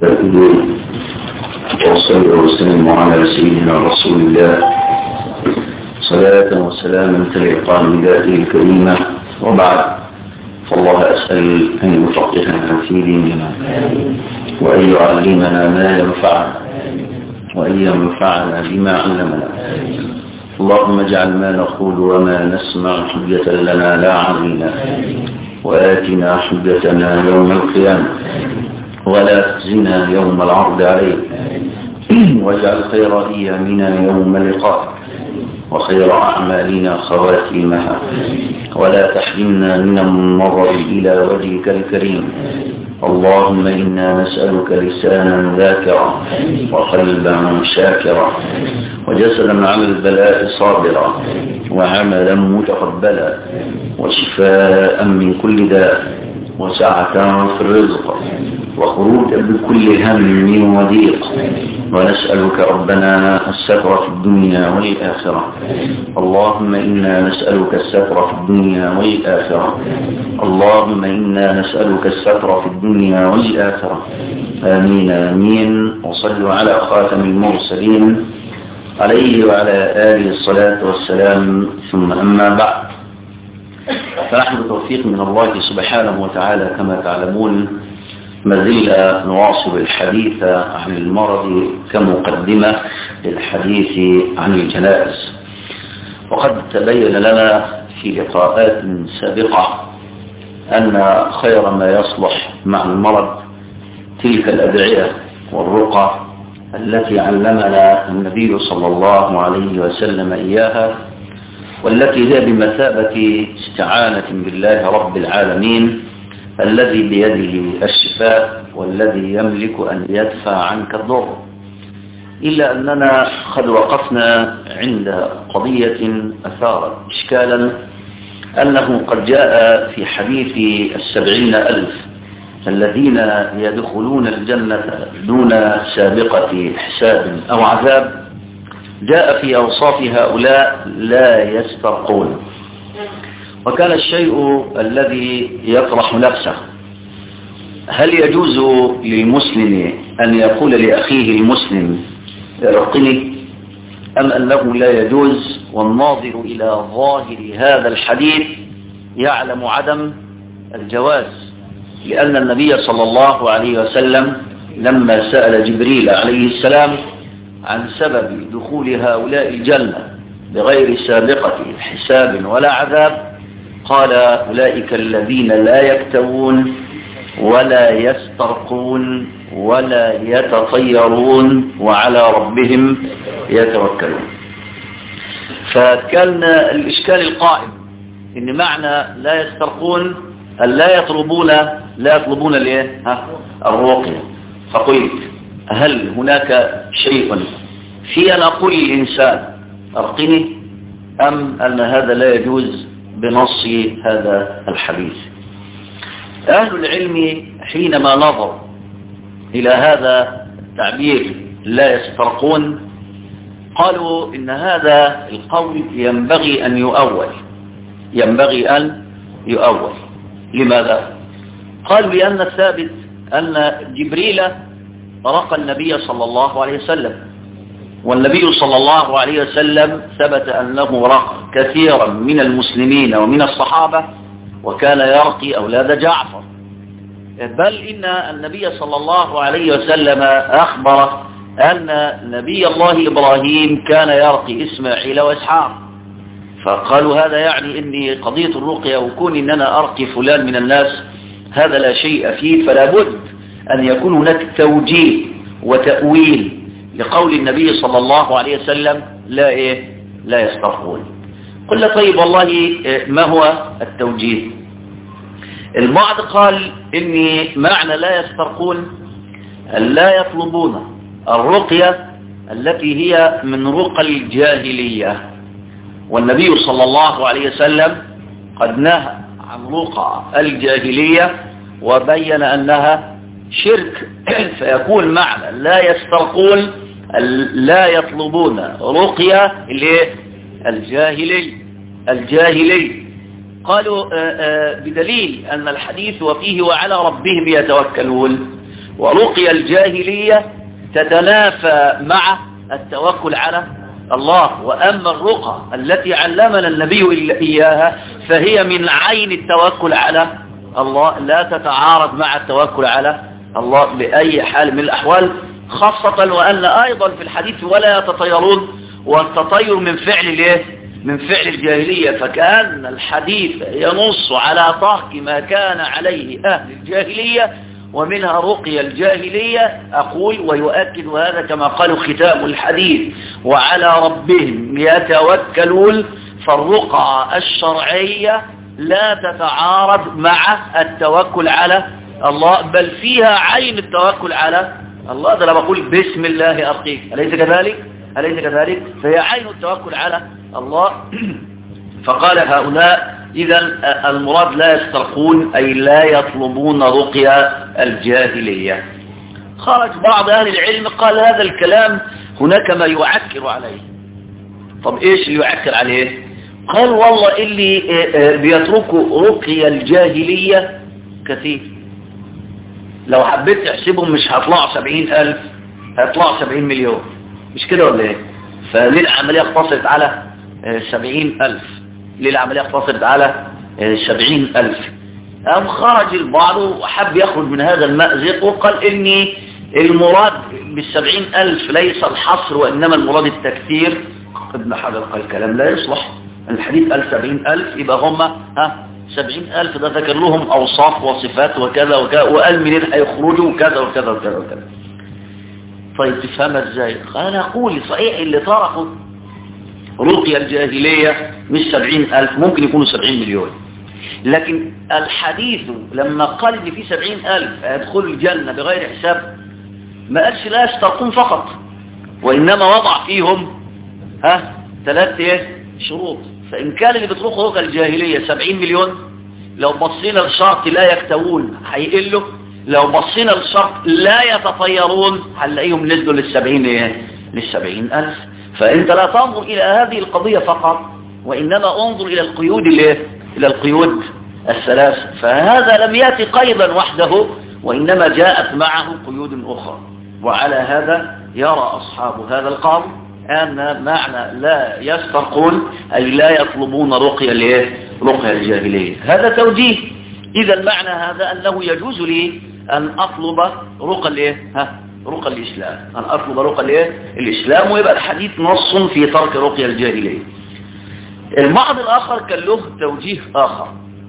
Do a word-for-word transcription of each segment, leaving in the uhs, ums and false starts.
وصلى وسلم على سيدنا رسول الله صلاة وسلاما تليقان بذاته الكريمة، وبعد، فالله أسأل أن يفقهنا في ديننا وأن يعلمنا ما ينفعنا وأن ينفعنا بما علمنا. اللهم اجعل ما نقول وما نسمع حجة لنا لا علينا، وآتنا حجتنا يوم القيامة ولا تخزنا يوم العرض عليك، واجعل خير أيامنا يوم لقائك وخير أعمالنا خواتيمها، ولا تحرمنا من النظر إلى وجهك الكريم. اللهم إنا نسألك لسانا ذاكرا وقلبا شاكرا وجسدا على البلاء صابرا وعملا متقبلا وشفاء من كل داء وسعة في الرزق وخروجا بكل هم وضيق. ونسألك ربنا الستر في الدنيا والآخرة. اللهم إنا نسألك الستر في الدنيا والآخرة. اللهم إنا نسألك الستر في الدنيا والآخرة. آمين آمين. وصلوا على خاتم المرسلين عليه وعلى آله الصلاة والسلام، ثم أما بعد، فنحن بتوفيق من الله سبحانه وتعالى كما تعلمون ما زلنا نواصل الحديث عن المرض كمقدمة للحديث عن الجنائز. وقد تبين لنا في لقاءات سابقة أن خير ما يصلح مع المرض تلك الأدعية والرقى التي علمنا النبي صلى الله عليه وسلم إياها، والتي هي بمثابة استعانة بالله رب العالمين الذي بيده الشفاء والذي يملك أن يدفع عنك الضر. إلا أننا قد وقفنا عند قضية أثارت إشكالا، أنه قد جاء في حديث السبعين ألف الذين يدخلون الجنة دون سابقة حساب أو عذاب، جاء في أوصاف هؤلاء لا يسترقون. وكان الشيء الذي يطرح نفسه: هل يجوز للمسلم أن يقول لأخيه المسلم ارقني، أم أنه لا يجوز؟ والناظر إلى ظاهر هذا الحديث يعلم عدم الجواز، لأن النبي صلى الله عليه وسلم لما سأل جبريل عليه السلام عن سبب دخول هؤلاء الجنة بغير سابقة حساب ولا عذاب، قال: أولئك الذين لا يكتوون ولا يسترقون ولا يتطيرون وعلى ربهم يتوكلون. فكان الإشكال القائم إن معنى لا يسترقون أن لا يطلبون لا يطلبون الايه الرقية. فقلت: هل هناك شيء في أن أقول للإنسان أرقني، أم أن هذا لا يجوز بنص هذا الحديث؟ أهل العلم حينما نظر إلى هذا التعبير لا يسترقون قالوا إن هذا القول ينبغي أن يؤول ينبغي أن يؤول لماذا؟ قالوا لأن الثابت أن جبريل رقى النبي صلى الله عليه وسلم، والنبي صلى الله عليه وسلم ثبت أنه رقى كثيرا من المسلمين ومن الصحابة، وكان يرقي أولاد جعفر، بل إن النبي صلى الله عليه وسلم أخبر أن نبي الله إبراهيم كان يرقي إسماعيل وإسحاق. فقالوا هذا يعني أن قضية الرقية وكون أن أنا أرقي فلان من الناس هذا لا شيء فيه، فلا بد أن يكون هناك توجيه وتأويل لقول النبي صلى الله عليه وسلم لا إيه لا يسترقون. قلنا طيب والله ما هو التوجيه؟ البعض قال إن معنى لا يسترقون لا يطلبون الرقية التي هي من رقى الجاهلية، والنبي صلى الله عليه وسلم قد نهى عن رقى الجاهلية وبين أنها شرك. فيكون معنى لا يسترقون لا يطلبون رقية الجاهلي الجاهلي قالوا بدليل أن الحديث وفيه وعلى ربهم يتوكلون، ورقية الجاهلية تتنافى مع التوكل على الله. وأما الرقى التي علمنا النبي إياها فهي من عين التوكل على الله، لا تتعارض مع التوكل على الله بأي حال من الأحوال، خاصة وأن أيضا في الحديث ولا يتطيرون، والتطير من فعل الايه؟ من فعل الجاهلية. فكأن الحديث ينص على ترك ما كان عليه أهل الجاهلية، ومنها رقية الجاهلية. أقول ويؤكد هذا كما قالوا ختام الحديث وعلى ربهم يتوكلون، فالرقى الشرعية لا تتعارض مع التوكل على الله، بل فيها عين التوكل على الله. ده لما بقول بسم الله أرقيك، أليس كذلك؟ أليس كذلك؟ فهي عين التوكل على الله. فقال هؤلاء إذا المراد لا يسترقون أي لا يطلبون رقية الجاهلية. خرج بعض أهل العلم قال هذا الكلام هناك ما يعكر عليه. طب إيش اللي يعكر عليه؟ قال والله اللي بيتركوا رقية الجاهلية كثير، لو حبيت تحسبهم مش هطلعوا سبعين ألف، هيطلعوا سبعين مليون، مش كده ولا ايه؟ فليه العملية اقتصرت على سبعين ألف؟ ليه العملية اقتصرت على سبعين ألف؟ قام خرج البعض وحب يخرج من هذا المأزق وقال إني المراد بالسبعين ألف ليس الحصر وإنما المراد التكثير. ابن حجر قال الكلام لا يصلح، الحديث قال سبعين ألف يبقى هم ها سبعين ألف ده ذكر لهم أوصاف وصفات وكذا وكذا، وقال منين هيخرجوا وكذا وكذا وكذا وكذا. طيب تفهمها ازاي؟ انا اقول صحيح اللي تركوا رقية الجاهلية مش سبعين ألف، ممكن يكونوا سبعين مليون، لكن الحديث لما قال ان في سبعين ألف هيدخلوا الجنة بغير حساب ما قالش لا يسترقون فقط، وإنما وضع فيهم ها ثلاثة شروط. فإن كان اللي بيطرقوا رقية الجاهلية سبعين مليون، لو بصينا لشرط لا يكتوون هيقلوا، لو بصينا للشرط لا يتطيرون هنلاقيهم نزلوا للسبعين ايه؟ للسبعين ألف. فأنت لا تنظر إلى هذه القضية فقط، وإنما انظر إلى القيود الايه؟ إلى القيود الثلاث. فهذا لم يأتي قيدا وحده، وإنما جاءت معه قيود أخرى. وعلى هذا يرى أصحاب هذا القول أن معنى لا يسترقون أي لا يطلبون رقية الايه؟ رقية الجاهلية. هذا توجيه. إذا معنى هذا أنه يجوز لي أن أطلب رقى الايه؟ ها رقى الإسلام، أن أطلب رقى الايه؟ الإسلام، ويبقى الحديث نص في ترك رقية الجاهلية. البعض الآخر كان له توجيه آخر،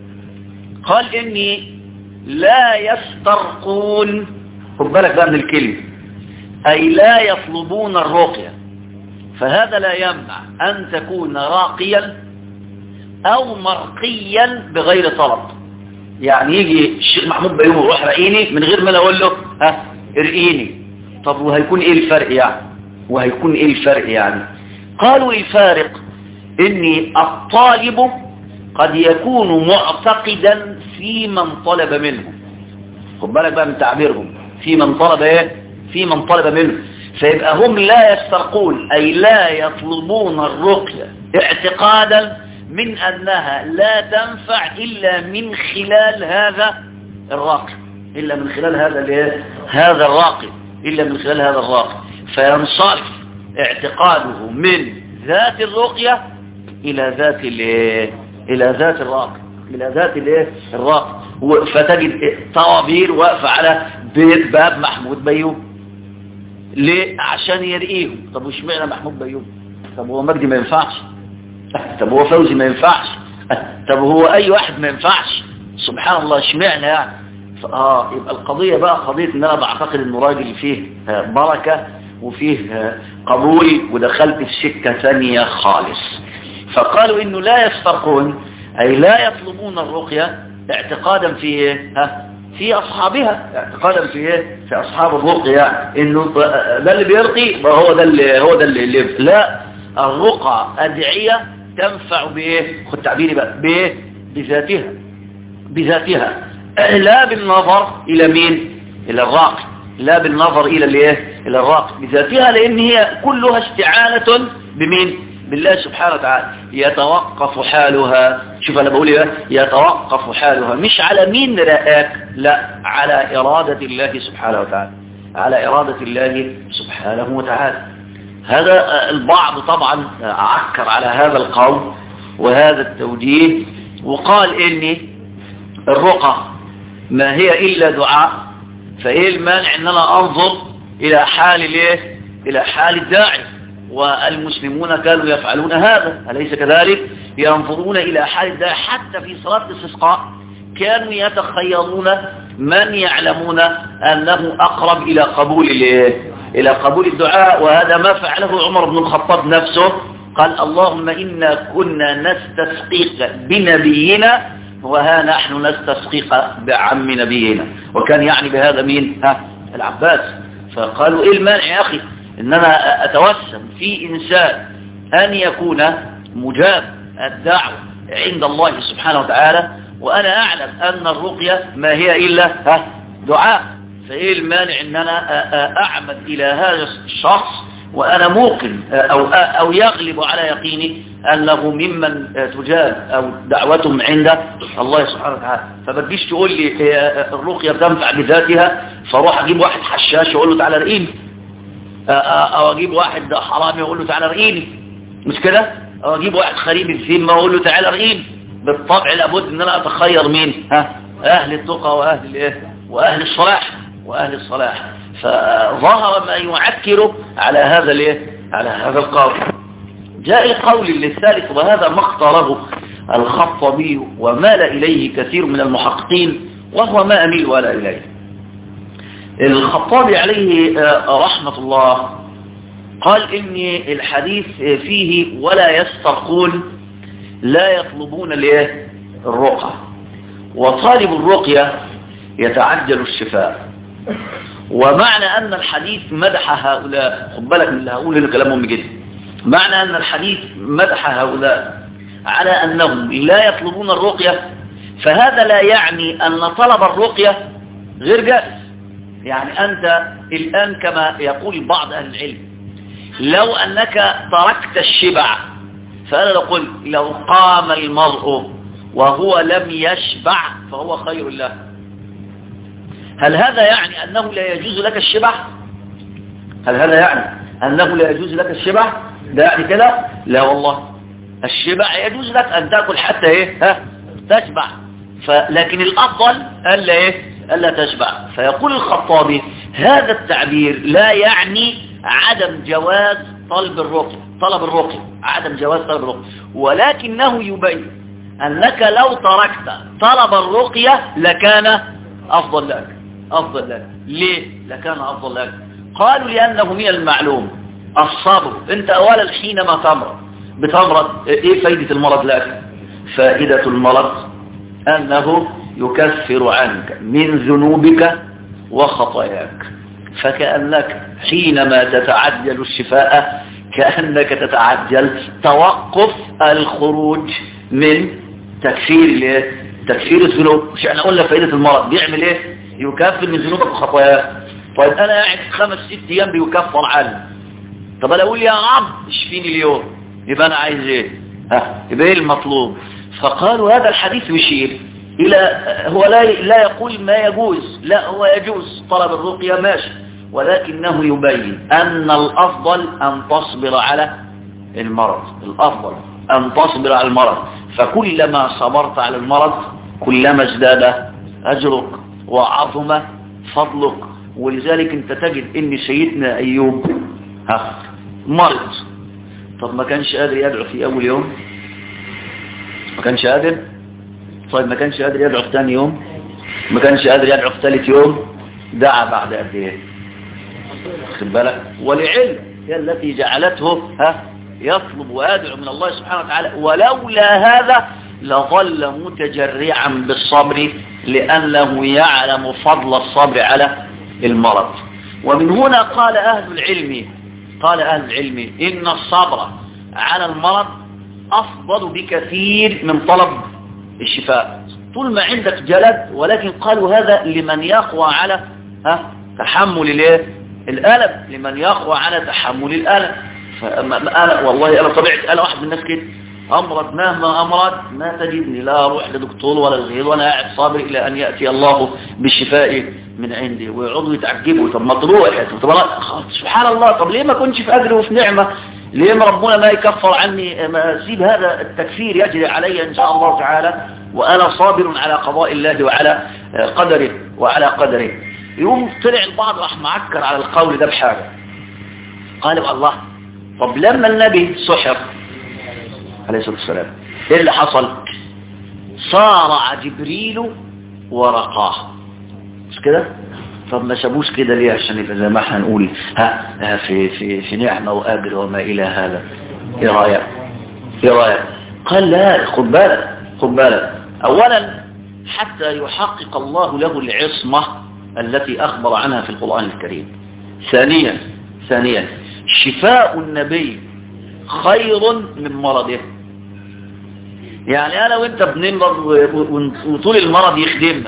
قال إني لا يسترقون، خد بالك بقى من الكلمة، أي لا يطلبون الرقية، فهذا لا يمنع أن تكون راقيا أو مرقيا بغير طلب. يعني يجي الشيخ محمود بيوم يروح رقيني من غير ما انا اقول له ها ارقيني. طب وهيكون ايه الفرق يعني؟ وهيكون ايه الفرق يعني؟ قالوا الفارق اني الطالب قد يكون معتقدا في من طلب منه. خد بالك بقى من تعبيرهم، في من طلب ايه؟ في من طلب منه. فيبقى هم لا يسترقون اي لا يطلبون الرقية اعتقادا من أنها لا تنفع إلا من خلال هذا الراقي، إلا من خلال هذا الايه؟ هذا الراقي، إلا من خلال هذا الراقي. فينصرف اعتقاده من ذات الرقية إلى ذات الايه؟ إلى ذات الراقي، إلى ذات الايه؟ الراقي. فتجد طوابير واقفة على بيت باب محمود بيوم. ليه؟ عشان يرقيهم. طب وش معنى محمود بيوم؟ طب هو مجدي ما ينفعش؟ طب هو فوزي ما ينفعش؟ طب هو اي واحد ما ينفعش؟ سبحان الله، اشمعنى يعني؟ اه يبقى القضية بقى قضية ان انا بعتقد انه راجل فيه بركة وفيه قبول، ودخلت في سكة ثانية خالص. فقالوا انه لا يسترقون اي لا يطلبون الرقية اعتقادا في ايه؟ ها في اصحابها، اعتقادا في ايه؟ في اصحاب الرقية، انه ده اللي بيرقي هو ده اللي هو ده اللي لا، الرقى أدعية تنفع بإيه؟ خد تعبيري بقى، بإيه؟ بذاتها، بذاتها، لا بالنظر إلى مين؟ إلى الراقي، لا بالنظر إلى الإيه؟ إلى الراقي، بذاتها، لأن هي كلها استعانة بمين؟ بالله سبحانه وتعالى يتوقف حالها. شوف أنا بقول إيه، يتوقف حالها مش على مين رآك، لا، على إرادة الله سبحانه وتعالى، على إرادة الله سبحانه وتعالى. هذا البعض طبعا عكر على هذا القول وهذا التوجيه، وقال إن الرقى ما هي إلا دعاء، فإيه المانع إن أنا أنظر إلى حال الإيه؟ إلى حال الداعي، والمسلمون كانوا يفعلون هذا، أليس كذلك؟ ينظرون إلى حال الداعي. حتى في صلاة الاستسقاء كانوا يتخيرون من يعلمون أنه أقرب إلى قبول إلى قبول الدعاء، وهذا ما فعله عمر بن الخطاب نفسه. قال اللهم إنا كنا نستسقيك بنبينا وها نحن نستسقيك بعم نبينا، وكان يعني بهذا مين؟ ها العباس. فقالوا إيه المانع يا أخي إن أنا أتوسم في إنسان أن يكون مجاب الدعوة عند الله سبحانه وتعالى، وأنا أعلم أن الرقية ما هي إلا ها دعاء، فإيه المانع إن أنا أعمد إلى هذا الشخص وأنا موقن أو, أو يغلب على يقيني أنه ممن تجاب أو دعوتهم عند الله سبحانه وتعالى. فبديش تقول لي الرقية بتنفع بذاتها، فاروح أجيب واحد حشاش وأقول له تعالى رقيني، أو أجيب واحد حرامي وأقول له تعالى رقيني، مش كده؟ أو أجيب واحد خريب الذمة وأقول له تعالى رقيني. بالطبع لابد أن أنا أتخير مين؟ ها أهل التقى وأهل الإيه؟ وأهل الصلاح وأهل الصلاح. فظهر ما يعكر على هذا الإيه؟ على هذا القول. جاء القول الثالث، وهذا ما اختاره الخطابي ومال إليه كثير من المحققين، وهو ما أميل ولا إليه. الخطابي عليه رحمة الله قال إن الحديث فيه ولا يسترقون لا يطلبون الرقى، وطالب الرقية يتعجل الشفاء. ومعنى أن الحديث مدح هؤلاء، خد بالك من اللي هقول له كلام مهم جدا، معنى أن الحديث مدح هؤلاء على أنهم لا يطلبون الرقية، فهذا لا يعني أن طلب الرقية غير جائز. يعني أنت الآن كما يقول بعض أهل العلم لو أنك تركت الشبع، فأنا أقول لو قام المرء وهو لم يشبع فهو خير له، هل هذا يعني أنه لا يجوز لك الشبع؟ هل هذا يعني أنه لا يجوز لك الشبع؟ ده يعني كده؟ لا والله، الشبع يجوز لك أن تأكل حتى إيه؟ ها؟ تشبع. فلكن الأفضل ألا إيه؟ ألا تشبع. فيقول الخطابي هذا التعبير لا يعني عدم جواز طلب الرقية، طلب الرقية عدم جواز طلب الرقية، ولكنه يبين أنك لو تركت طلب الرقية لكان أفضل لك. أفضل لك ليه؟ لكان أفضل لك. قالوا لأنه من المعلوم الصبر. أنت أولا حينما تمرض بتمرض إيه فايدة المرض لك؟ فائدة المرض أنه يكفر عنك من ذنوبك وخطاياك، فكأنك حينما تتعجل الشفاء كأنك تتعجل توقف الخروج من تكفير تكفير الذنوب. مش احنا قلنا فائدة المرض بيعمل ايه؟ يكفر من ذنوبك وخطاياك. طيب انا قاعد خمس ست ايام بيكفر عني، طب انا اقول يا رب اشفيني اليوم، يبقى انا عايز ايه؟ ها يبقى ايه المطلوب؟ فقالوا هذا الحديث يشير الى هو لا لا يقول ما يجوز، لا هو يجوز طلب الرقية ماشي، ولكنه يبين ان الافضل ان تصبر على المرض، الافضل ان تصبر على المرض، فكلما صبرت على المرض كلما ازداد اجرك وعظم فضلك. ولذلك انت تجد ان سيدنا ايوب ها مرض، طب ما كانش قادر يدعو في اول يوم؟ ما كانش قادر؟ طيب ما كانش قادر يدعو في ثاني يوم؟ ما كانش قادر يدعو في ثالث يوم؟ دعا بعد قد ايه؟ خد بالك. ولعلم هي التي جعلته ها يطلب ويدعو من الله سبحانه وتعالى، ولولا هذا لظل متجرعا بالصبر لأنه يعلم فضل الصبر على المرض. ومن هنا قال أهل العلم قال أهل العلم إن الصبر على المرض أفضل بكثير من طلب الشفاء طول ما عندك جلد، ولكن قالوا هذا لمن يقوى على ها تحمل الايه الألم، لمن يقوى على تحمل الألم. فأنا والله أنا طبيعتي أنا واحد من الناس كده، أمرض مهما أمرض ما تجدني لا أروح لدكتور ولا الغير، وأنا قاعد صابر إلى أن يأتي الله بالشفاء من عندي. ويقعدوا يتعجبوا، طب ما تروح، طب سبحان الله، طب ليه ما كنتش في أجر وفي نعمة؟ ليه ما ربنا ما يكفر عني، ما أسيب هذا التكفير يجري علي إن شاء الله تعالى وأنا صابر على قضاء الله وعلى قدره وعلى قدره. يوم طلع البعض راح معكر على القول ده بحاجة، قالوا الله، طب لما النبي سحر عليه الصلاة والسلام ايه اللي حصل؟ صارع جبريل ورقاه، مش كده؟ طب ما سابوش كده ليه؟ عشان يبقى زي ما احنا نقول ها في في في نعمة وأجر وما إلى هذا. ايه رأيك؟ ايه رأيك؟ قال لا، خد بالك خد بالك، أولا حتى يحقق الله له العصمة التي أخبر عنها في القرآن الكريم. ثانيا ثانيا شفاء النبي خير من مرضه. يعني أنا وإنت بنمرض وطول المرض يخدمنا،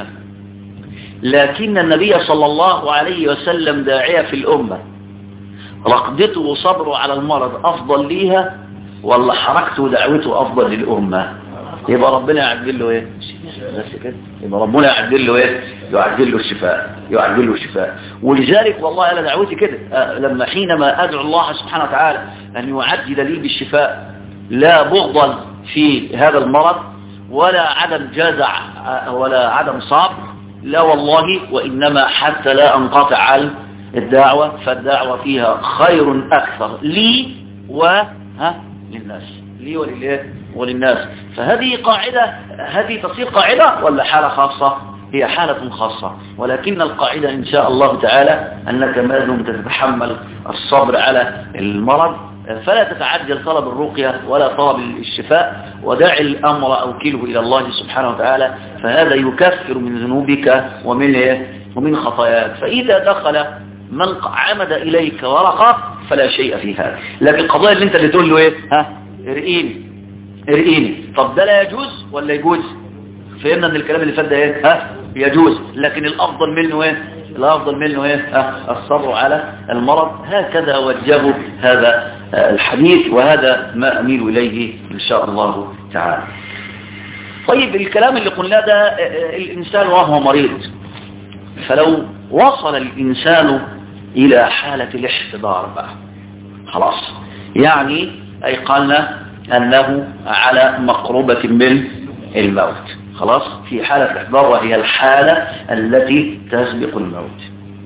لكن النبي صلى الله عليه وسلم داعية في الأمة، رقدته وصبره على المرض أفضل ليها ولا حركته ودعوته أفضل للأمة؟ يبقى ربنا يعجل له إيه؟ بس كده، يبقى ربنا يعجل له إيه؟ يعجل له الشفاء، يعجل له الشفاء. ولذلك والله أنا دعوتي كده، لما حينما أدعو الله سبحانه وتعالى أن يعجل لي بالشفاء، لا بغضا في هذا المرض ولا عدم جزع ولا عدم صبر، لا والله، وإنما حتى لا أنقطع عن الدعوة، فالدعوة فيها خير أكثر لي وها للناس، لي ولله وللناس. فهذه قاعدة، هذه تصير قاعدة ولا حالة خاصة؟ هي حالة خاصة، ولكن القاعدة إن شاء الله تعالى أنك ما دمت تتحمل الصبر على المرض فلا تتعجل طلب الرقية ولا طلب الشفاء، ودع الأمر أوكله إلى الله سبحانه وتعالى، فهذا يكفر من ذنوبك ومن ومن خطاياك. فإذا دخل من عمد إليك ورقة فلا شيء في هذا. لكن القضايا اللي انت اللي تقول له ايه؟ ها ارقيني ارقيني، طب ده لا يجوز ولا يجوز؟ فهمنا ان الكلام اللي فات ده ايه؟ ها يجوز، لكن الافضل منه ايه؟ الافضل منه ايه؟ ها الصبر على المرض. هكذا وجهه هذا الحديث، وهذا ما اميل اليه ان شاء الله تعالى. طيب الكلام اللي قلنا ده الانسان وهو مريض، فلو وصل الانسان الى حالة الاحتضار بقى خلاص، يعني ايقنا انه على مقربة من الموت، خلاص في حالة الاحتضار، وهي الحالة التي تسبق الموت.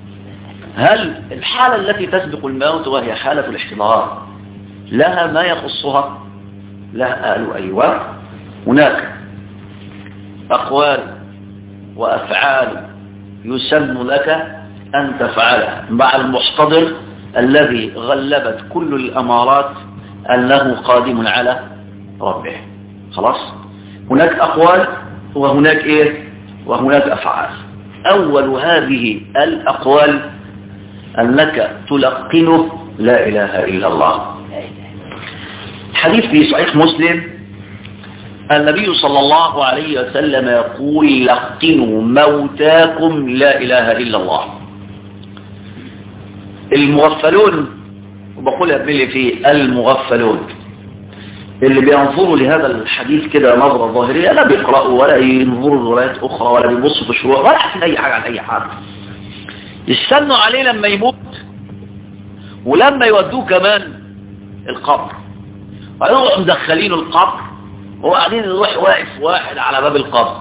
هل الحالة التي تسبق الموت وهي حالة الاحتضار لها ما يخصها؟ لها قالوا أيوة، هناك أقوال وأفعال يسن لك أن تفعلها مع المحتضر الذي غلبت كل الأمارات أنه قادم على ربه، خلاص. هناك أقوال وهناك إيه؟ وهناك أفعال. أول هذه الأقوال أنك تلقنه لا إله إلا الله. حديث في صحيح مسلم النبي صلى الله عليه وسلم يقول لقنوا موتاكم لا إله إلا الله. المغفلون، وبقول أبني فيه المغفلون اللي بينظروا لهذا الحديث كده نظرة ظاهرية، لا بيقرأوا ولا ينظروا روايات أخرى ولا بيبصوا في شروع ولا حسن أي حاجة عن أي حاجة، يستنوا عليه لما يموت ولما يودوه كمان القبر، ويروحوا مدخلين القبر وقاعدين يروح واقف واحد على باب القبر،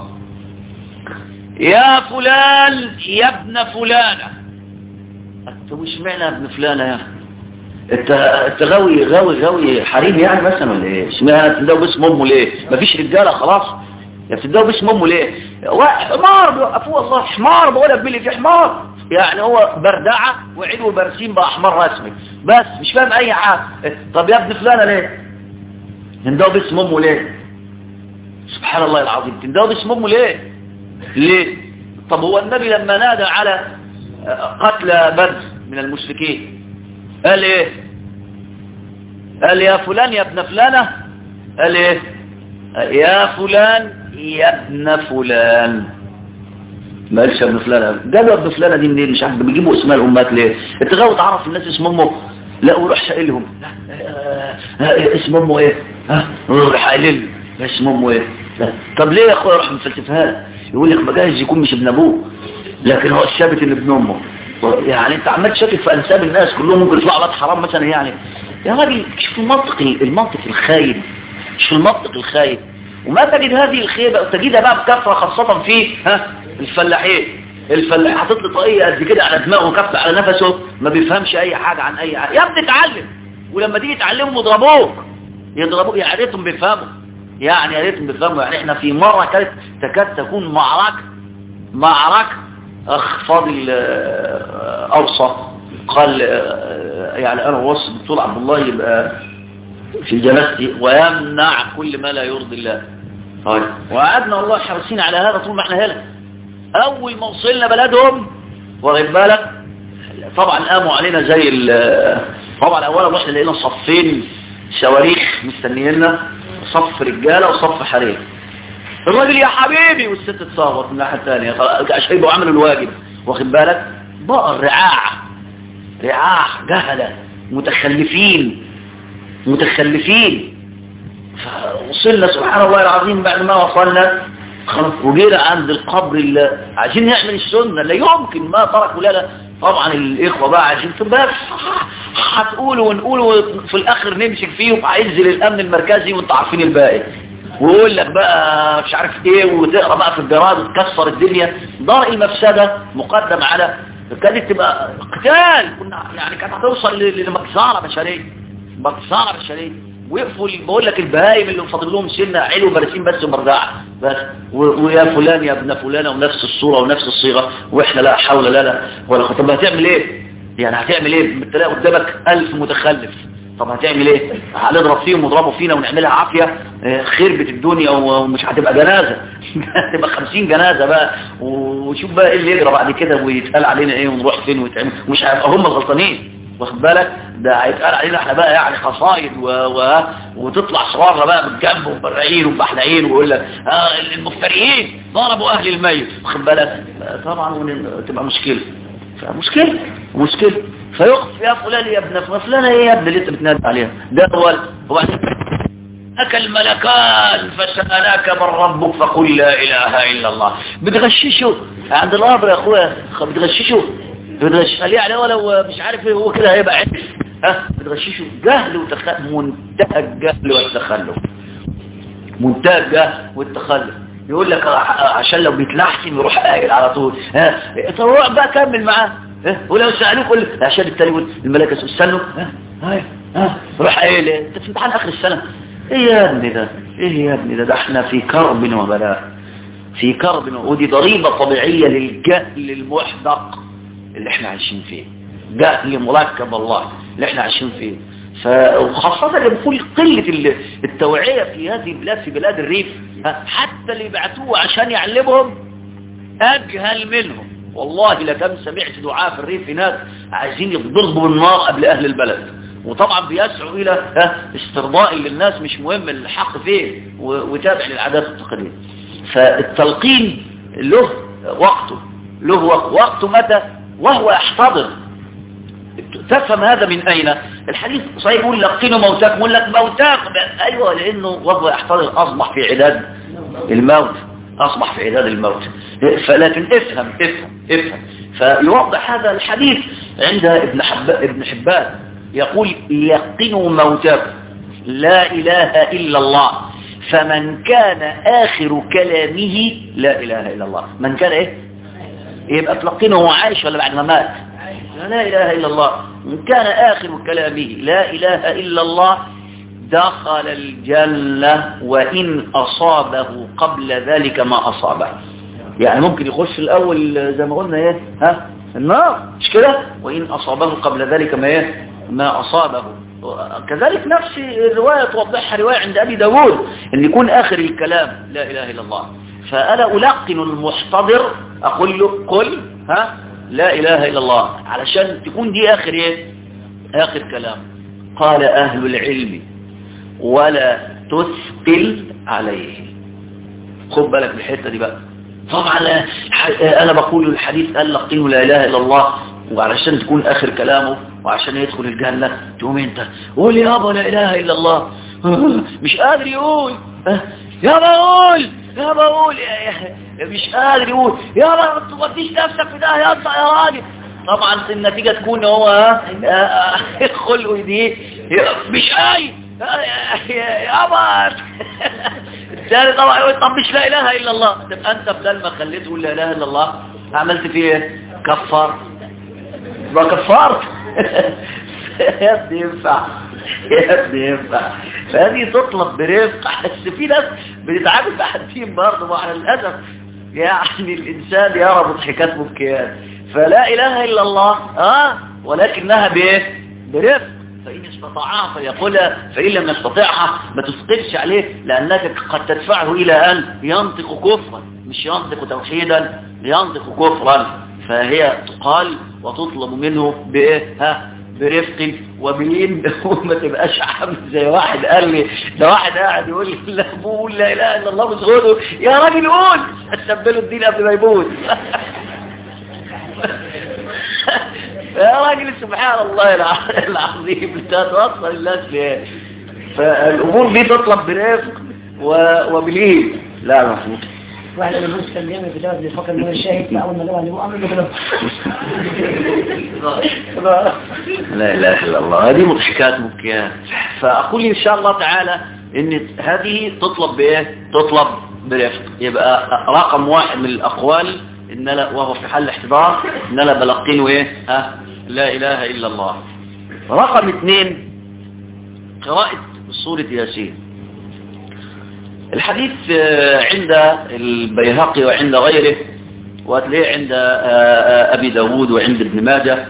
يا فلان يا ابن فلانة. انت مش معنى ابن فلانة يا انت انت غاوي غاوي غاوي حريم يعني مثلا ولا ايه؟ اسمها تنداو باسم امه ليه؟ مفيش رجاله خلاص يا تنداو باسم امه ليه؟ حمار بيوقفوه والله، حمار بقول لك بيلي في حمار، يعني هو بردعه وعيد وبرسيم بقى حمار رسمي، بس مش فاهم اي حاجه. طب يا ابن فلانه ليه؟ تنداو باسم امه ليه؟ سبحان الله العظيم، تنداو باسم امه ليه؟ ليه؟ طب هو النبي لما نادى على قتل بدر من المشركين قال ايه؟ قال يا فلان يا ابن فلانة؟ قال ايه؟ يا فلان يا ابن فلان، ما قالش يا ابن فلانة. قالوا يا ابن فلانة دي منين؟ مش عارف، بيجيبوا اسماء الامهات ليه؟ انت غاوي تعرف الناس اسم امه؟ لا وروح سائلهم اسم امه ايه؟ ها روح قايل له اسم امه ايه؟ طب ليه يا اخويا روح مفلسفها؟ يقول لك بجاز يكون مش ابن ابوه لكن هو الثابت ان ابن امه. يعني انت عمال تشكك في انساب الناس كلهم ممكن يطلعوا لك حرام مثلا. يعني يا راجل شوف المنطق المنطق الخايب، شوف المنطق الخايب. وما تجد هذه الخيبه وتجدها بقى بكثره خاصه في ها الفلاحين. الفلاح حاطط له طاقيه قد كده على دماغه وكف على نفسه ما بيفهمش اي حاجه عن اي حاجه. يا ابني اتعلم، ولما تيجي تعلمهم يضربوك يضربوك. يا ريتهم بيفهموا، يعني يا ريتهم بيفهموا. يعني احنا في مره كانت تكاد تكون معركه معركه اخ فاضل اوصى قال يعني انا وصي الدكتور عبد الله يبقى في جنازتي ويمنع كل ما لا يرضي الله. طيب وقعدنا والله حريصين على هذا طول ما احنا هنا. اول ما وصلنا بلدهم واخد بالك طبعا قاموا علينا زي طبعا اولا رحنا لقينا صفين صواريخ مستنيينا، صف رجاله وصف حريم. الراجل يا حبيبي والست تصوت من الناحيه الثانيه عشان يبقوا عملوا الواجب واخد بالك. بقى رعاع رعاع جهله متخلفين متخلفين. فوصلنا سبحان الله العظيم بعد ما وصلنا وجينا عند القبر اللي عايزين نعمل السنه لا يمكن ما تركوا لا لا. طبعا الاخوه بقى عايزين بس هتقولوا ونقولوا في الاخر نمسك فيه وعايز للامن المركزي وانتوا عارفين الباقي. ويقول لك بقى مش عارف ايه وتقرا بقى في الجرائد وتكسر الدنيا. ضرء المفسده مقدم على كانت تبقى قتال. كنا يعني كانت هتوصل لمجزره بشريه مجزره بشريه. وقفوا بقول لك البهايم اللي فاضل لهم سنه علو بارسين بس ومرضعه بس ويا فلان يا ابن فلانه ونفس الصوره ونفس الصيغه واحنا لا حول لا لا ولا قوه. طب هتعمل ايه؟ يعني هتعمل ايه؟ بتلاقي قدامك ألف متخلف. طب هتعمل ايه؟ هنضرب فيهم ونضربوا فينا ونعملها عافيه خربت الدنيا ومش هتبقى جنازه هتبقى خمسين جنازه بقى. وشوف بقى ايه اللي يجرى بعد كده ويتقال علينا ايه ونروح فين ويتعمل. مش هيبقى هم الغلطانين واخد بالك. ده هيتقال علينا احنا بقى يعني قصايد و... و... وتطلع صوارنا بقى بالجنب ومبرعين ومبحلقين ويقول لك اه المفتريين ضربوا اهل الميت واخد بالك. طبعا تبقى مشكله فمشكله مشكله. فيقف يا فلان يا ابن فلان ايه يا ابن اللي انت بتنادي عليها ده اول. وبعدين اكل ملكان فسالك من ربك فقل لا اله الا الله. بتغششوا عند القبر يا اخويا بتغششوا بتغش قال يعني ولو مش عارف ايه هو كده هيبقى عيب. ها بتغششوا جهل وتخلف منتهى الجهل والتخلف منتهى الجهل والتخلف. يقول لك عشان لو بيتلحسن يروح قايل على طول. ها تروح بقى كمل معاه. ها ولو سالوك قول عشان التاني الملائكه استنوا. ها ها ها روح قايل انت في امتحان اخر السنه. ايه يا ابني ده ايه يا ابني ده ده احنا في كرب وبلاء في كرب. ودي ضريبه طبيعيه للجهل المحدق اللي احنا عايشين فيه. جهل مركب الله اللي احنا عايشين فيه. وخاصة لبقول قلة التوعية في هذه البلاد في بلاد الريف. حتى اللي بعتوه عشان يعلمهم أجهل منهم. والله لكم سمعت دعاء في الريف ناس عايزين يضربوا بالنار قبل أهل البلد. وطبعا بيسعوا إلى استرضاء للناس مش مهم الحق فيه وتابع للعادات والتقاليد. فالتلقين له وقته له وقته متى وهو يحتضر. تفهم هذا من أين؟ الحديث صحيح يقول لقنوا موتاكم. يقول لك موتاكم أيوة لأنه وهو يحتضر أصبح في عداد الموت أصبح في عداد الموت. فلكن افهم افهم افهم فيوضح هذا الحديث عند ابن حبان ابن حبان يقول يقنوا موتاكم لا إله إلا الله فمن كان آخر كلامه لا إله إلا الله. من كان إيه؟ يبقى تلقنه هو عايش ولا بعد ما مات؟ لا إله إلا الله. من كان آخر كلامه لا إله إلا الله دخل الجنة وإن أصابه قبل ذلك ما أصابه. يعني ممكن يخش الأول زي ما قلنا إيه ها النار مش كده وإن أصابه قبل ذلك ما إيه ما أصابه. كذلك نفس الرواية توضحها رواية عند أبي داود أن يكون آخر الكلام لا إله إلا الله. فأنا ألقن المحتضر أقول له قل ها لا إله إلا الله علشان تكون دي آخر إيه آخر كلام. قال أهل العلم ولا تثقل عليه. خد بالك بالحتة دي بقى. طبعا أنا بقول الحديث قال لقنوا لا إله إلا الله وعلشان تكون آخر كلامه وعشان يدخل الجنة تقوم انت قول يابا لا إله إلا الله مش قادر يقول يابا قول يابا قول مش قادر يقول يابا ما توديش نفسك في ده يا يا راجل. طبعا النتيجة تكون هو خلقه دي مش قايل يابا الثاني طبعا يقول طب مش لا إله إلا الله. تبقى أنت بدل ما خليته يقول لا إله إلا الله عملت فيه ايه؟ كفرت. ما كفرت يا ابني ينفع يا ابني ينفع. فهذه تطلب برفق. بس في ناس بتتعامل مع الدين برضه مع الأسف يعني الإنسان يرى مضحكات مبكيات. فلا إله إلا الله اه ولكنها بايه؟ برفق. فإن استطاعها فيقولها فإن لم يستطيعها ما تثقلش عليه لأنك قد تدفعه إلى أن ينطق كفرا مش ينطق توحيدا ينطق كفرا. فهي تقال وتطلب منه بإيه؟ ها برفق وبلين وما تبقاش عامل زي واحد قال لي ده واحد قاعد يقول لي لا بقول لا إله إلا الله مسغوده يا راجل قول هتسبله الدين قبل ما يموت. يا راجل سبحان الله العظيم توصل الناس ليه. فالأمور دي تطلب برفق وبلين. لا محمود واحد من الناس كان بيعمل فيديوهات بيفكر انه الشاهد اول ما جابها نبوه عمل كده. لا اله الا الله. هذه مضحكات مبكيات. فاقول ان شاء الله تعالى ان هذه تطلب بايه؟ تطلب برفق. يبقى رقم واحد من الاقوال ان لا وهو في حال الاحتضار ان لا بلقين وايه؟ ها لا اله الا الله. رقم اثنين قراءة سورة ياسين. الحديث عند البيهقي وعند غيره وهتلاقيه عند أبي داود وعند ابن ماجه.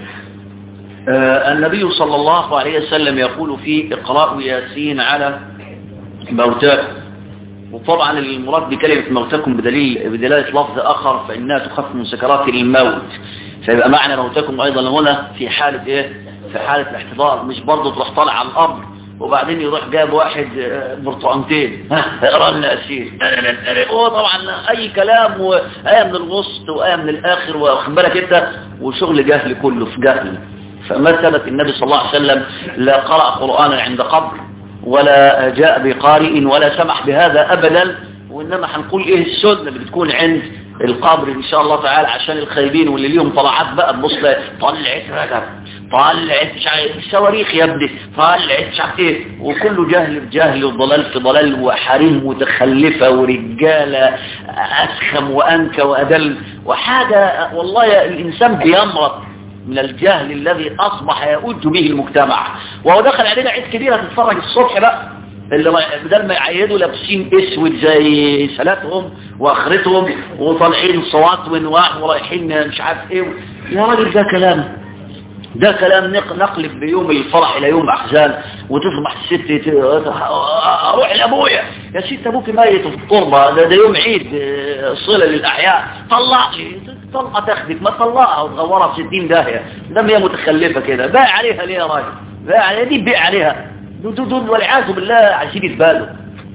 النبي صلى الله عليه وسلم يقول فيه اقرأوا ياسين على موتاكم. وطبعا المراد بكلمة موتاكم بدليل بدلالة لفظ آخر فإنها تخفف من سكرات الموت. فيبقى معنى موتاكم أيضا هنا في حالة إيه؟ في حالة الاحتضار. مش برضه تروح طالع على الأرض وبعدين يروح جاب واحد برتقانتين اقرا لنا ياسين. هو طبعا اي كلام وايه من الوسط وايه من الاخر واخد بالك انت وشغل جهل كله في جهل. فما ثبت النبي صلى الله عليه وسلم لا قرأ قرآنا عند قبر ولا جاء بقارئ ولا سمح بهذا ابدا. وانما هنقول ايه السنه اللي بتكون عند القبر ان شاء الله تعالى عشان الخايبين واللي ليهم طلعات بقى تبص طلعت رجب طلعت مش عارف صواريخ يا ابني طلعت مش عارف ايه وكله جهل بجهل وضلال في ضلال وحريم متخلفه ورجاله اسخم وانكى وادل وحاجه. والله الانسان بيمرض من الجهل الذي اصبح يؤج به المجتمع. وهو دخل علينا عيد كبيره تتفرج الصبح بقى اللي بدل ما يعيدوا لابسين اسود زي سلاتهم واخرتهم وطالعين صوات ونواح ورايحين مش عارف ايه. يا راجل ده كلام ده كلام نقلب بيوم الفرح الى يوم احزان وتصبح الست اروح لابويا يا ست ابوك ميت في التربه ده, ده يوم عيد صله للاحياء طلع لي طلقه تاخدك ما تطلعها وتغورها في ستين داهيه. ده هي متخلفه كده باع عليها ليه يا راجل؟ باع عليها دي بيع عليها دول دول والعياذ بالله عايزين يتبالوا.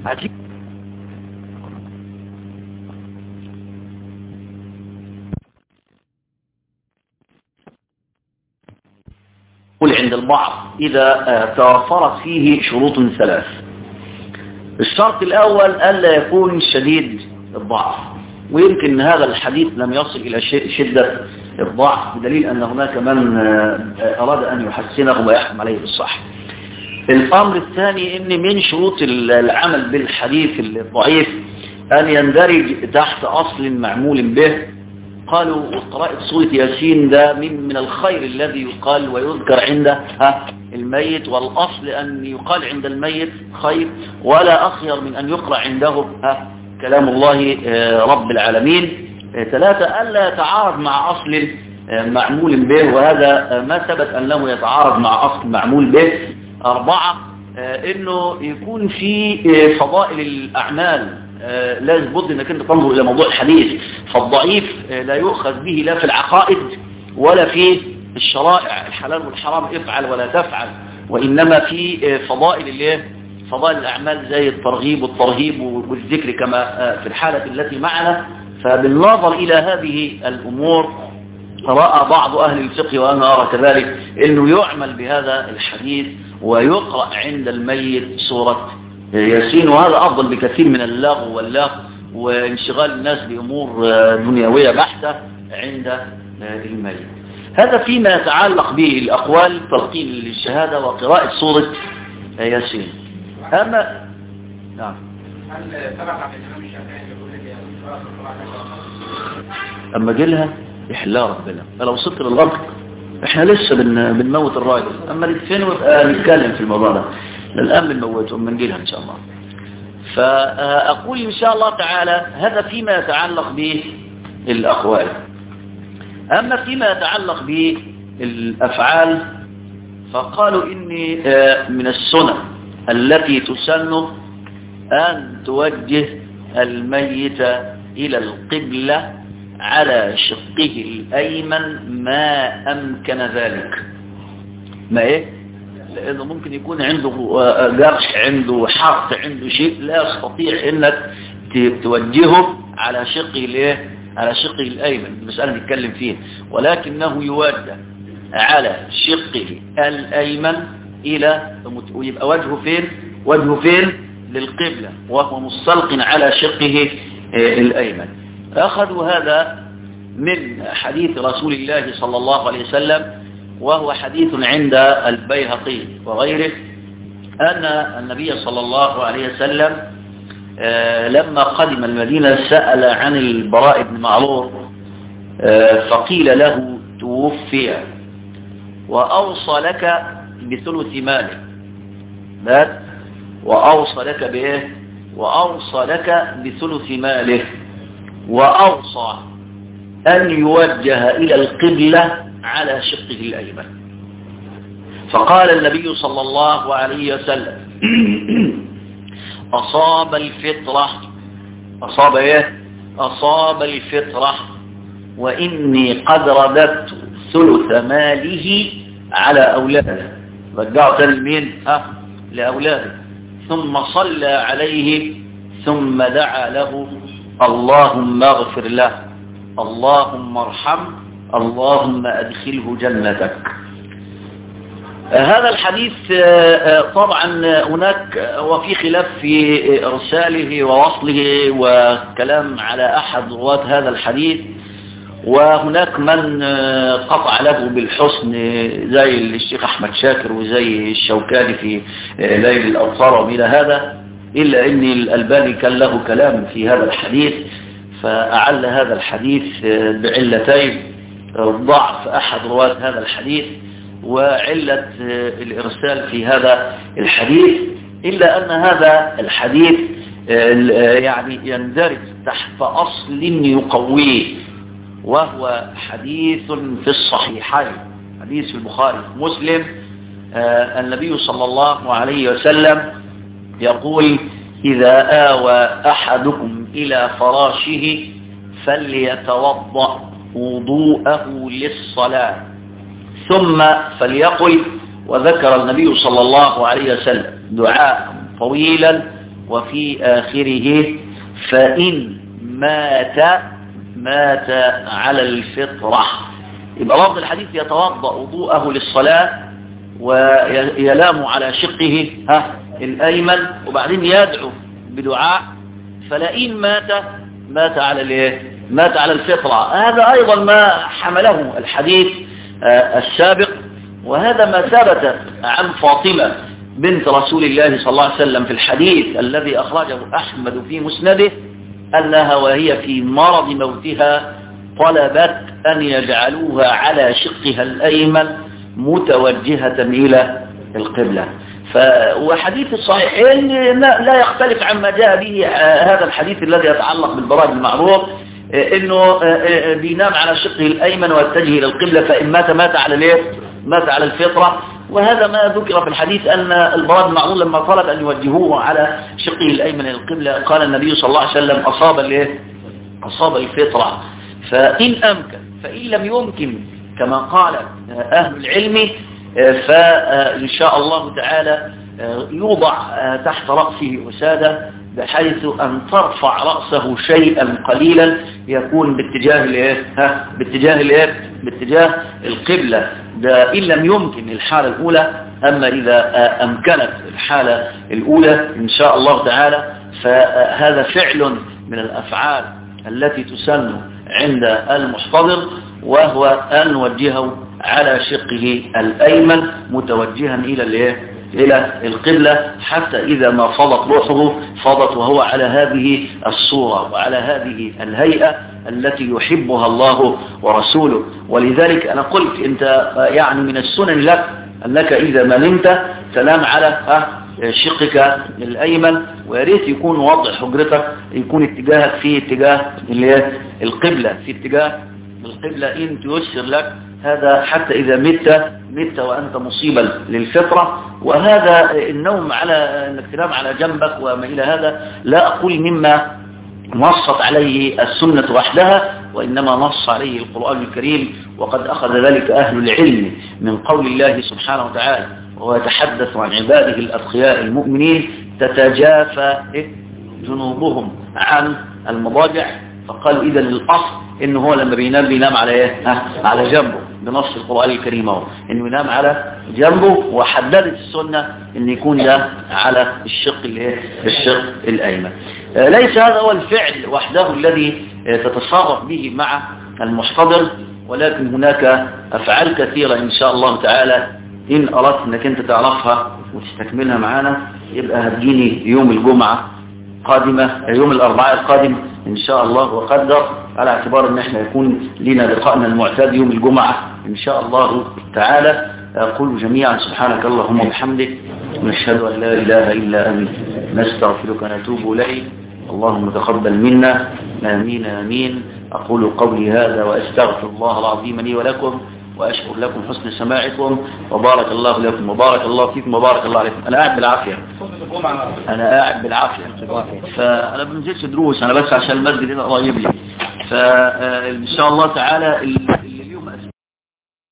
قل عند البعض إذا توفرت فيه شروط ثلاث. الشرط الأول ألا يكون شديد الضعف ويمكن هذا الحديث لم يصل إلى شدة الضعف بدليل أن هناك من أراد أن يحسنه ويحكم عليه بالصح. الأمر الثاني أن من شروط العمل بالحديث الضعيف أن يندرج تحت أصل معمول به. قالوا وقراءة سورة ياسين ده من من الخير الذي يقال ويذكر عند ها الميت والأصل أن يقال عند الميت خير ولا أخير من أن يقرأ عنده ها كلام الله رب العالمين. ثلاثة ألا يتعارض مع أصل معمول به وهذا ما ثبت أنه يتعارض مع أصل معمول به. أربعة أنه يكون في فضائل الأعمال لا يثبت انك انت تنظر الى موضوع الحديث فالضعيف لا يؤخذ به لا في العقائد ولا في الشرائع الحلال والحرام افعل ولا تفعل وانما في فضائل الايه فضائل الاعمال زي الترغيب والترهيب والذكر كما في الحالة التي معنا. فبالنظر الى هذه الامور رأى بعض أهل الفقه وأنا أرى كذلك أنه يعمل بهذا الحديث ويقرأ عند الميت سورة ياسين، وهذا أفضل بكثير من اللغو واللغو وانشغال الناس بأمور دنيوية بحتة عند الميت. هذا فيما يتعلق به الأقوال تلقين للشهادة وقراءة سورة ياسين. أما نعم هل سبق في الإمام الشافعي يقول لك أما جيلها يحلها ربنا، فلو وصلت للغرب احنا لسه بن... بنموت الراجل، أما نتفين ويبقى نتكلم في الموضوع ده، الآن بنموته من جيلها إن شاء الله. فأقول إن شاء الله تعالى هذا فيما يتعلق به الأقوال. أما فيما يتعلق بالأفعال فقالوا إني من السنة التي تسن أن توجه الميت إلى القبلة على شقه الأيمن ما أمكن ذلك. ما إيه؟ لأنه ممكن يكون عنده جرح، عنده حرق، عنده شيء لا يستطيع إنك توجهه على شقه الإيه؟ على شقه الأيمن، المسألة نتكلم فيها، ولكنه يوجه على شقه الأيمن إلى، ويبقى وجهه فين؟ وجهه فين؟ للقبلة، وهو مستلق على شقه الأيمن. أخذوا هذا من حديث رسول الله صلى الله عليه وسلم، وهو حديث عند البيهقي وغيره، أن النبي صلى الله عليه وسلم لما قدم المدينة سأل عن البراء بن معرور فقيل له توفي وأوصى لك بثلث ماله، مات وأوصى لك بإيه؟ وأوصى لك بثلث ماله، وأوصى أن يوجه إلى القبلة على شقه الأيمن. فقال النبي صلى الله عليه وسلم أصاب الفطرة، أصاب إيه؟ أصاب الفطرة، وإني قد رددت ثلث ماله على أولاده، رجعت لمين؟ ها؟ لأولاده. ثم صلى عليه ثم دعا له اللهم اغفر له، اللهم ارحم، اللهم أدخله جنتك. هذا الحديث طبعا هناك وفي خلاف في إرساله ووصله وكلام على أحد رواة هذا الحديث، وهناك من قطع له بالحسن زي الشيخ أحمد شاكر وزي الشوكاني في ليل الأوطار وإلى هذا، إلا أن الألباني كان له كلام في هذا الحديث فأعل هذا الحديث بعلتين: ضعف أحد رواة هذا الحديث وعلة الإرسال في هذا الحديث، إلا أن هذا الحديث يعني يندرج تحت أصل يقويه، وهو حديث في الصحيحين، حديث في البخاري مسلم. النبي صلى الله عليه وسلم يقول: إذا آوى أحدكم إلى فراشه فليتوضأ وضوءه للصلاة ثم فليقل. وذكر النبي صلى الله عليه وسلم دعاء طويلا وفي آخره: فإن مات مات على الفطرة. يبقى لفظ الحديث يتوضأ وضوءه للصلاة ويلام على شقه ها الأيمن، وبعدين يدعو بدعاء فلئن مات مات على الايه؟ مات على الفطرة. هذا أيضا ما حمله الحديث السابق، وهذا ما ثبت عن فاطمة بنت رسول الله صلى الله عليه وسلم في الحديث الذي أخرجه أحمد في مسنده، أنها وهي في مرض موتها طلبت أن يجعلوها على شقها الأيمن متوجهة إلى القبلة. وحديث الصحيحين لا يختلف عما جاء به هذا الحديث الذي يتعلق بالبراء بن معرور، انه بينام على شقه الايمن ويتجه الى القبلة، فان مات مات على الايه؟ مات على الفطرة. وهذا ما ذكر في الحديث ان البراء بن معرور لما طلب ان يوجهوه على شقه الايمن الى القبلة قال النبي صلى الله عليه وسلم: اصاب الايه؟ اصاب الفطرة. فان امكن، فان لم يمكن كما قال اهل العلم فإن شاء الله تعالى يوضع تحت رأسه وسادة بحيث أن ترفع رأسه شيئا قليلا يكون باتجاه الايه ها باتجاه الايه باتجاه القبلة. ده إن لم يمكن الحالة الأولى. أما إذا أمكنت الحالة الأولى إن شاء الله تعالى فهذا فعل من الأفعال التي تسن عند المحتضر، وهو أن نوجهه على شقه الأيمن متوجها إلى الايه إلى القبلة، حتى إذا ما فضت روحه فضت وهو على هذه الصورة وعلى هذه الهيئة التي يحبها الله ورسوله. ولذلك أنا قلت أنت يعني من السنن لك أنك إذا ما نمت تنام على شقك الأيمن، وياريت يكون وضع حجرتك يكون اتجاهك في اتجاه القبلة، في اتجاه القبلة إن تيسر لك هذا، حتى إذا مت مت وأنت مصيبا للفطرة. وهذا النوم على انك تنام على جنبك وما إلى هذا لا أقول مما نصت عليه السنة وحدها، وإنما نص عليه القرآن الكريم، وقد أخذ ذلك أهل العلم من قول الله سبحانه وتعالى وهو يتحدث عن عباده الأتقياء المؤمنين تتجافى جنوبهم عن المضاجع. فقال إذا الأصل إنه هو لما بينام بينام على إيه؟ على جنبه، بنص القرآن الكريم هو إنه ينام على جنبه. وحددت السنة إن يكون ده على الشق الايه الشق الأيمن. ليس هذا هو الفعل وحده الذي تتصرف به مع المحتضر، ولكن هناك أفعال كثيرة إن شاء الله تعالى إن أردت أنك أنت تعرفها وتستكملها معنا يبقى هتجيني يوم الجمعة قادمة، يوم الأربعاء القادم إن شاء الله، وقدر على اعتبار أن احنا يكون لنا لقاءنا المعتاد يوم الجمعة إن شاء الله تعالى. أقول جميعا سبحانك اللهم وبحمدك، نشهد أن لا إله إلا أنت، نستغفرك ونتوب إليك. اللهم تقبل منا، آمين آمين. أقول قولي هذا وأستغفر الله العظيم لي ولكم، وأشكر لكم حسن سماعكم، وبارك الله لكم وبارك الله فيكم وبارك الله عليكم. أنا قاعد بالعافية أنا قاعد بالعافية فأنا بنزلش دروس، أنا بس عشان المسجد هنا قريب لي، فإن شاء الله تعالى